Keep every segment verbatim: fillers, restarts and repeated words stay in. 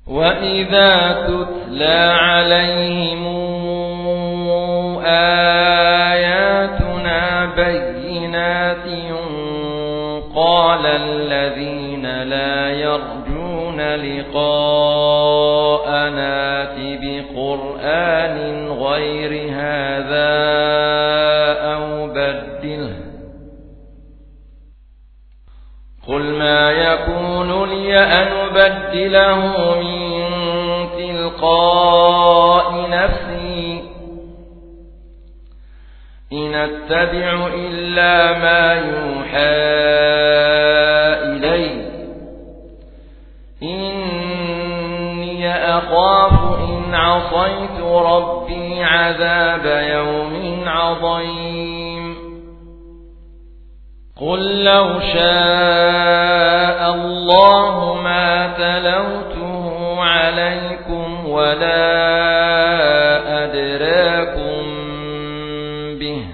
وإذا تتلى عليهم آياتنا بينات قال الذين لا يرجون لقاءنا ائت بقرآن غير هذا أو بدله قل ما يكون لي أن أبدله من تلقاء نفسي إن أتبع إلا ما يوحى إلي إني أخاف إن عصيت ربي عذاب يوم عظيم قل لو شاء الله ما تلوته عليكم ولا أدراكم به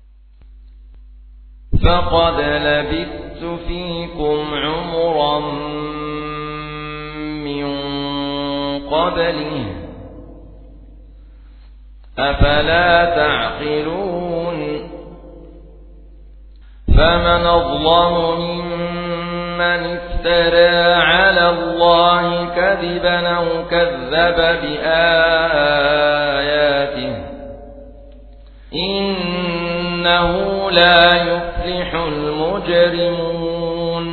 فقد لبثت فيكم عمرا من قبله أفلا تعقلون فمن أظلم ممن افترى على الله كذبا أو كذب بآياته إنه لا يفلح المجرمون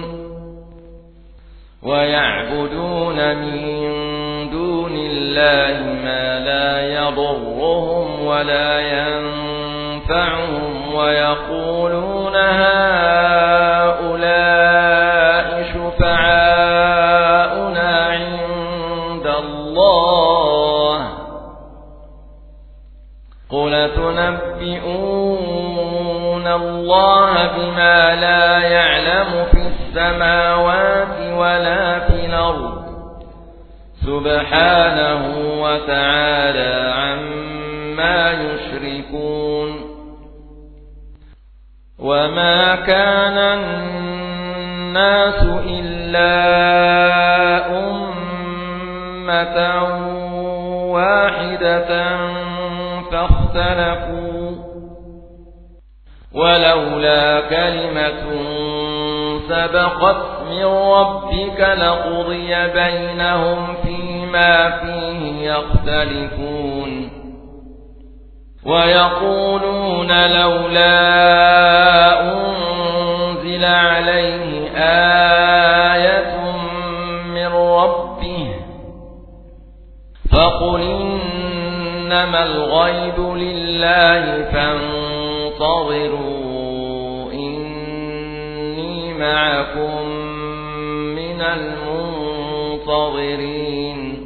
ويعبدون من دون الله ما لا يضرهم ولا ينفعهم ويقولون هؤلاء شفعاؤنا عند الله قل تنبئون الله بما لا يعلم في السماوات ولا في الأرض سبحانه وتعالى عما يشركون وما كان الناس إلا أمة واحدة فاختلفوا ولولا كلمة سبقت من ربك لقضي بينهم فيما فيه يختلفون ويقولون لولا أنزل عليه آية من ربه فقل إنما الغيب لله فانتظروا إني معكم من المنتظرين